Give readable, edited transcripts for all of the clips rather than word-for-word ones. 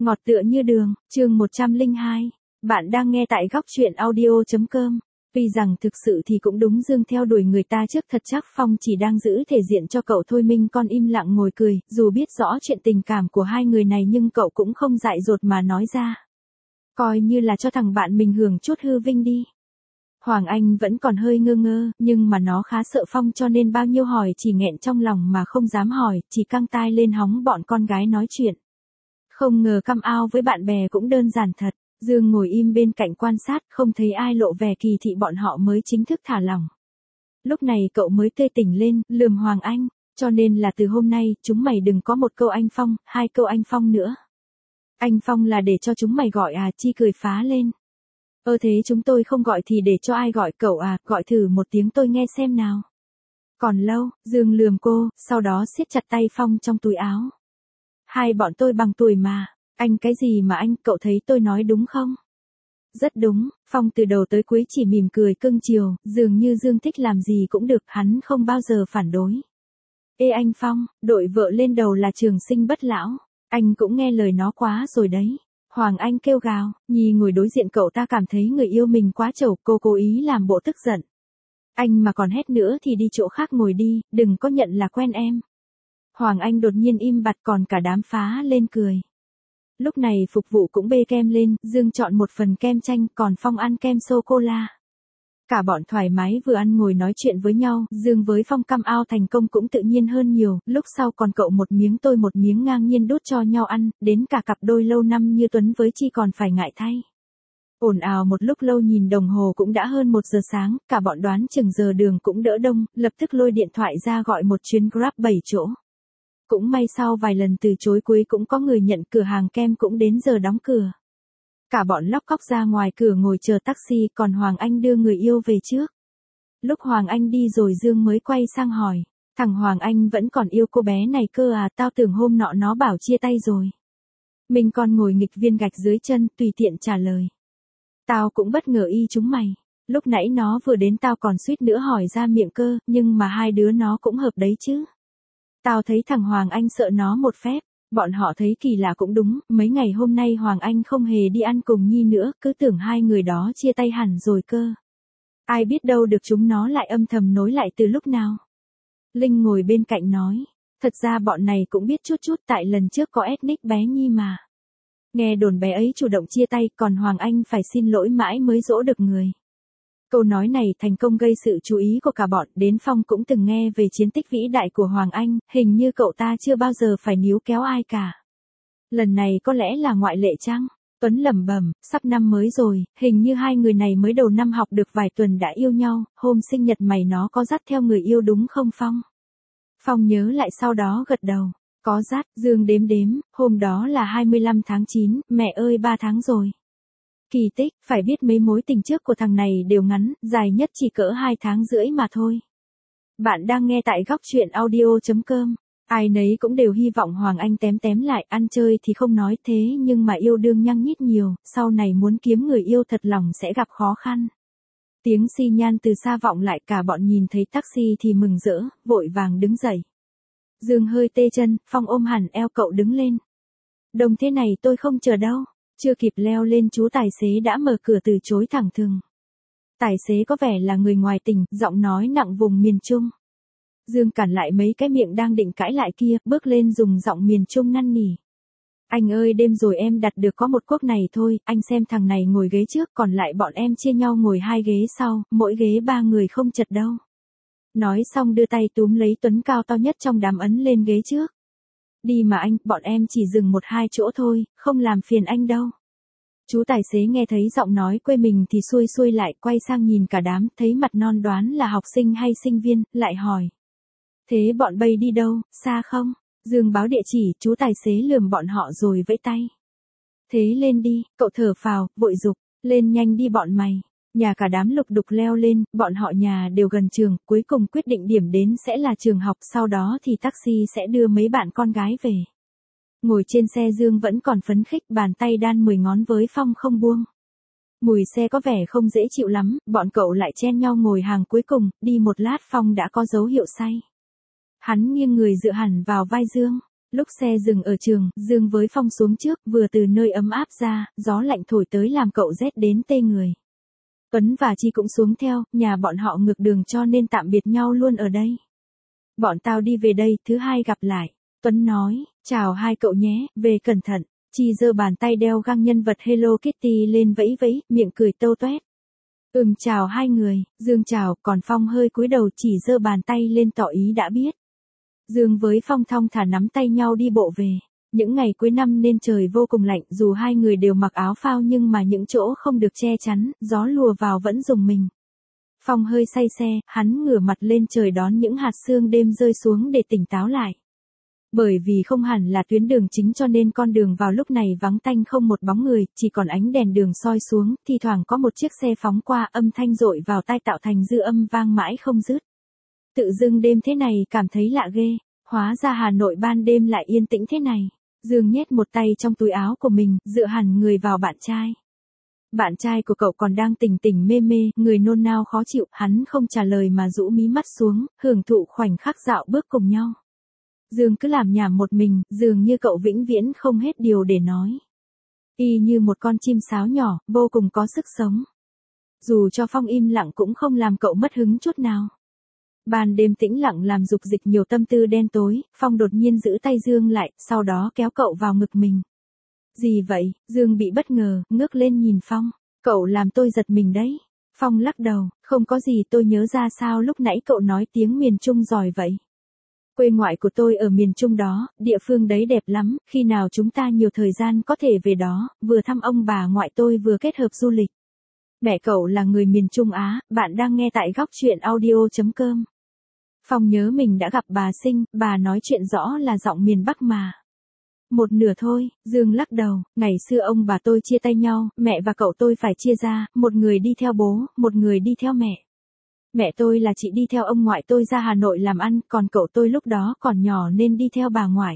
Ngọt tựa như đường, chương 102. Bạn đang nghe tại góc truyện audio.com. Tuy rằng thực sự thì cũng đúng, Dương theo đuổi người ta trước thật chắc Phong chỉ đang giữ thể diện cho cậu thôi. Minh con im lặng ngồi cười, dù biết rõ chuyện tình cảm của hai người này nhưng cậu cũng không dại dột mà nói ra. Coi như là cho thằng bạn mình hưởng chút hư vinh đi. Hoàng Anh vẫn còn hơi ngơ ngơ, nhưng mà nó khá sợ Phong cho nên bao nhiêu hỏi chỉ nghẹn trong lòng mà không dám hỏi, chỉ căng tai lên hóng bọn con gái nói chuyện. Không ngờ căm ao với bạn bè cũng đơn giản thật. Dương ngồi im bên cạnh quan sát, không thấy ai lộ vẻ kỳ thị, bọn họ mới chính thức thả lỏng. Lúc này cậu mới tê tỉnh lên, lườm Hoàng Anh, cho nên là từ hôm nay, chúng mày đừng có một câu anh Phong, hai câu anh Phong nữa. Anh Phong là để cho chúng mày gọi à? Chi cười phá lên. Thế chúng tôi không gọi thì để cho ai gọi cậu à? Gọi thử một tiếng tôi nghe xem nào. Còn lâu, Dương lườm cô, sau đó siết chặt tay Phong trong túi áo. Hai bọn tôi bằng tuổi mà. Anh cái gì mà anh, cậu thấy tôi nói đúng không? Rất đúng, Phong từ đầu tới cuối chỉ mỉm cười cưng chiều, dường như Dương thích làm gì cũng được, hắn không bao giờ phản đối. Ê anh Phong, đội vợ lên đầu là trường sinh bất lão, anh cũng nghe lời nó quá rồi đấy. Hoàng Anh kêu gào, Nhi ngồi đối diện cậu ta cảm thấy người yêu mình quá trầu, cô cố ý làm bộ tức giận. Anh mà còn hét nữa thì đi chỗ khác ngồi đi, đừng có nhận là quen em. Hoàng Anh đột nhiên im bặt, còn cả đám phá lên cười. Lúc này phục vụ cũng bê kem lên, Dương chọn một phần kem chanh, còn Phong ăn kem sô-cô-la. Cả bọn thoải mái vừa ăn ngồi nói chuyện với nhau, Dương với Phong căm ao thành công cũng tự nhiên hơn nhiều, lúc sau còn cậu một miếng tôi một miếng ngang nhiên đút cho nhau ăn, đến cả cặp đôi lâu năm như Tuấn với Chi còn phải ngại thay. Ồn ào một lúc lâu, nhìn đồng hồ cũng đã hơn 1 giờ sáng, cả bọn đoán chừng giờ đường cũng đỡ đông, lập tức lôi điện thoại ra gọi một chuyến Grab 7 chỗ. Cũng may sau vài lần từ chối cuối cũng có người nhận, cửa hàng kem cũng đến giờ đóng cửa. Cả bọn lóc cóc ra ngoài cửa ngồi chờ taxi, còn Hoàng Anh đưa người yêu về trước. Lúc Hoàng Anh đi rồi Dương mới quay sang hỏi, thằng Hoàng Anh vẫn còn yêu cô bé này cơ à? Tao tưởng hôm nọ nó bảo chia tay rồi. Mình còn ngồi nghịch viên gạch dưới chân, tùy tiện trả lời. Tao cũng bất ngờ y chúng mày. Lúc nãy nó vừa đến tao còn suýt nữa hỏi ra miệng cơ, nhưng mà hai đứa nó cũng hợp đấy chứ. Tao thấy thằng Hoàng Anh sợ nó một phép. Bọn họ thấy kỳ lạ cũng đúng, mấy ngày hôm nay Hoàng Anh không hề đi ăn cùng Nhi nữa, cứ tưởng hai người đó chia tay hẳn rồi cơ. Ai biết đâu được chúng nó lại âm thầm nối lại từ lúc nào. Linh ngồi bên cạnh nói, thật ra bọn này cũng biết chút chút, tại lần trước có ethnic bé Nhi mà. Nghe đồn bé ấy chủ động chia tay, còn Hoàng Anh phải xin lỗi mãi mới dỗ được người. Câu nói này thành công gây sự chú ý của cả bọn, đến Phong cũng từng nghe về chiến tích vĩ đại của Hoàng Anh, hình như cậu ta chưa bao giờ phải níu kéo ai cả. Lần này có lẽ là ngoại lệ chăng? Tuấn lẩm bẩm, sắp năm mới rồi, hình như hai người này mới đầu năm học được vài tuần đã yêu nhau, hôm sinh nhật mày nó có dắt theo người yêu đúng không Phong? Phong nhớ lại sau đó gật đầu, có dắt. Dương đếm đếm, hôm đó là 25 tháng 9, mẹ ơi 3 tháng rồi. Kỳ tích, phải biết mấy mối tình trước của thằng này đều ngắn, dài nhất chỉ cỡ 2 tháng rưỡi mà thôi. Bạn đang nghe tại góc truyện audio.com. Ai nấy cũng đều hy vọng Hoàng Anh tém tém lại, ăn chơi thì không nói thế nhưng mà yêu đương nhăng nhít nhiều, sau này muốn kiếm người yêu thật lòng sẽ gặp khó khăn. Tiếng xi nhan từ xa vọng lại, cả bọn nhìn thấy taxi thì mừng rỡ, vội vàng đứng dậy. Dương hơi tê chân, Phong ôm hẳn eo cậu đứng lên. Đông thế này tôi không chờ đâu. Chưa kịp leo lên chú tài xế đã mở cửa từ chối thẳng thừng. Tài xế có vẻ là người ngoài tỉnh, giọng nói nặng vùng miền Trung. Dương cản lại mấy cái miệng đang định cãi lại kia, bước lên dùng giọng miền Trung năn nỉ. Anh ơi, đêm rồi em đặt được có một cuốc này thôi, anh xem thằng này ngồi ghế trước, còn lại bọn em chia nhau ngồi 2 ghế sau, mỗi ghế 3 người không chật đâu. Nói xong đưa tay túm lấy Tuấn cao to nhất trong đám ấn lên ghế trước. Đi mà anh, bọn em chỉ dừng 1-2 chỗ thôi, không làm phiền anh đâu. Chú tài xế nghe thấy giọng nói quê mình thì xuôi xuôi lại, quay sang nhìn cả đám, thấy mặt non đoán là học sinh hay sinh viên, lại hỏi. Thế bọn bay đi đâu, xa không? Dương báo địa chỉ, chú tài xế lườm bọn họ rồi vẫy tay. Thế lên đi, cậu thở phào, vội giục, lên nhanh đi bọn mày. Nhà cả đám lục đục leo lên, bọn họ nhà đều gần trường, cuối cùng quyết định điểm đến sẽ là trường học, sau đó thì taxi sẽ đưa mấy bạn con gái về. Ngồi trên xe Dương vẫn còn phấn khích, bàn tay đan 10 ngón với Phong không buông. Mùi xe có vẻ không dễ chịu lắm, bọn cậu lại chen nhau ngồi hàng cuối cùng, đi một lát Phong đã có dấu hiệu say. Hắn nghiêng người dựa hẳn vào vai Dương, Lúc xe dừng ở trường, Dương với Phong xuống trước, vừa từ nơi ấm áp ra, gió lạnh thổi tới làm cậu rét đến tê người. Tuấn và Chi cũng xuống theo, nhà bọn họ ngược đường cho nên tạm biệt nhau luôn ở đây. Bọn tao đi về đây, thứ hai gặp lại. Tuấn nói, chào hai cậu nhé, về cẩn thận. Chi giơ bàn tay đeo găng nhân vật Hello Kitty lên vẫy vẫy, miệng cười tâu toét. Chào hai người, Dương chào, còn Phong hơi cúi đầu chỉ giơ bàn tay lên tỏ ý đã biết. Dương với Phong thong thả nắm tay nhau đi bộ về. Những ngày cuối năm nên trời vô cùng lạnh, dù hai người đều mặc áo phao nhưng mà những chỗ không được che chắn, gió lùa vào vẫn rùng mình. Phong hơi say xe, hắn ngửa mặt lên trời đón những hạt sương đêm rơi xuống để tỉnh táo lại. Bởi vì không hẳn là tuyến đường chính cho nên con đường vào lúc này vắng tanh không một bóng người, chỉ còn ánh đèn đường soi xuống, thi thoảng có một chiếc xe phóng qua, âm thanh dội vào tai tạo thành dư âm vang mãi không dứt. Tự dưng đêm thế này cảm thấy lạ ghê, hóa ra Hà Nội ban đêm lại yên tĩnh thế này. Dương nhét một tay trong túi áo của mình, dựa hẳn người vào bạn trai. Bạn trai của cậu còn đang tỉnh tỉnh mê mê, người nôn nao khó chịu, hắn không trả lời mà rũ mí mắt xuống, hưởng thụ khoảnh khắc dạo bước cùng nhau. Dương cứ làm nhảm một mình, dường như cậu vĩnh viễn không hết điều để nói. Y như một con chim sáo nhỏ, vô cùng có sức sống. Dù cho Phong im lặng cũng không làm cậu mất hứng chút nào. Ban đêm tĩnh lặng làm dục dịch nhiều tâm tư đen tối, Phong đột nhiên giữ tay Dương lại, sau đó kéo cậu vào ngực mình. Gì vậy? Dương bị bất ngờ, ngước lên nhìn Phong. Cậu làm tôi giật mình đấy. Phong lắc đầu, không có gì, tôi nhớ ra sao lúc nãy cậu nói tiếng miền Trung giỏi vậy. Quê ngoại của tôi ở miền Trung đó, địa phương đấy đẹp lắm, khi nào chúng ta nhiều thời gian có thể về đó, vừa thăm ông bà ngoại tôi vừa kết hợp du lịch. Mẹ cậu là người miền Trung Á, bạn đang nghe tại góc truyện audio.com. Phong nhớ mình đã gặp bà Sinh, bà nói chuyện rõ là giọng miền Bắc mà. Một nửa thôi, Dương lắc đầu, ngày xưa ông bà tôi chia tay nhau, mẹ và cậu tôi phải chia ra, một người đi theo bố, một người đi theo mẹ. Mẹ tôi là chị đi theo ông ngoại tôi ra Hà Nội làm ăn, còn cậu tôi lúc đó còn nhỏ nên đi theo bà ngoại.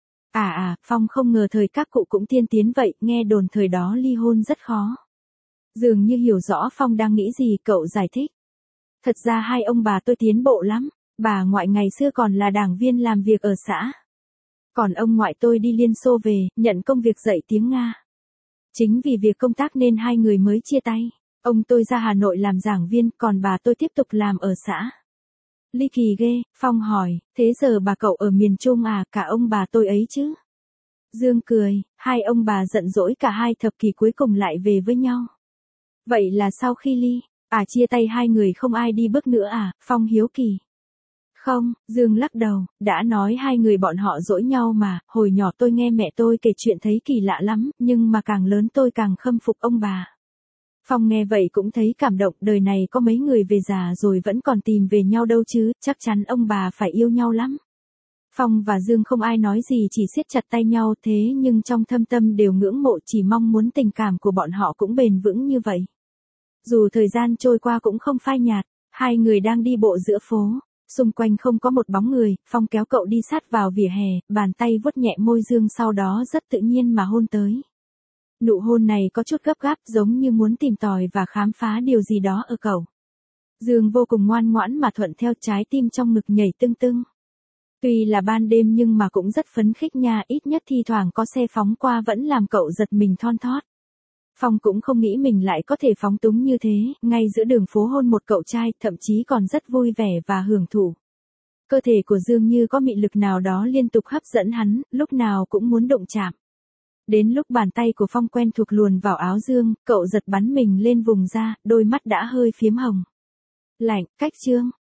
Phong không ngờ thời các cụ cũng tiên tiến vậy, nghe đồn thời đó ly hôn rất khó. Dường như hiểu rõ Phong đang nghĩ gì, cậu giải thích. Thật ra hai ông bà tôi tiến bộ lắm, bà ngoại ngày xưa còn là đảng viên làm việc ở xã. Còn ông ngoại tôi đi Liên Xô về, nhận công việc dạy tiếng Nga. Chính vì việc công tác nên hai người mới chia tay. Ông tôi ra Hà Nội làm giảng viên, còn bà tôi tiếp tục làm ở xã. Ly kỳ ghê, Phong hỏi, thế giờ bà cậu ở miền Trung à, cả ông bà tôi ấy chứ? Dương cười, hai ông bà giận dỗi cả hai thập kỷ cuối cùng lại về với nhau. Vậy là sau khi ly, chia tay hai người không ai đi bước nữa à, Phong hiếu kỳ. Không, Dương lắc đầu, đã nói hai người bọn họ dỗi nhau mà, hồi nhỏ tôi nghe mẹ tôi kể chuyện thấy kỳ lạ lắm, nhưng mà càng lớn tôi càng khâm phục ông bà. Phong nghe vậy cũng thấy cảm động, đời này có mấy người về già rồi vẫn còn tìm về nhau đâu chứ, chắc chắn ông bà phải yêu nhau lắm. Phong và Dương không ai nói gì, chỉ siết chặt tay nhau, thế nhưng trong thâm tâm đều ngưỡng mộ, chỉ mong muốn tình cảm của bọn họ cũng bền vững như vậy. Dù thời gian trôi qua cũng không phai nhạt, hai người đang đi bộ giữa phố, xung quanh không có một bóng người, Phong kéo cậu đi sát vào vỉa hè, bàn tay vuốt nhẹ môi Dương sau đó rất tự nhiên mà hôn tới. Nụ hôn này có chút gấp gáp, giống như muốn tìm tòi và khám phá điều gì đó ở cậu. Dương vô cùng ngoan ngoãn mà thuận theo, trái tim trong ngực nhảy tưng tưng. Tuy là ban đêm nhưng mà cũng rất phấn khích nha, ít nhất thi thoảng có xe phóng qua vẫn làm cậu giật mình thon thót. Phong cũng không nghĩ mình lại có thể phóng túng như thế, ngay giữa đường phố hôn một cậu trai, thậm chí còn rất vui vẻ và hưởng thụ. Cơ thể của Dương như có mị lực nào đó liên tục hấp dẫn hắn, lúc nào cũng muốn đụng chạm. Đến lúc bàn tay của Phong quen thuộc luồn vào áo Dương, cậu giật bắn mình lên vùng da, đôi mắt đã hơi phiếm hồng. Lạnh, cách Trương,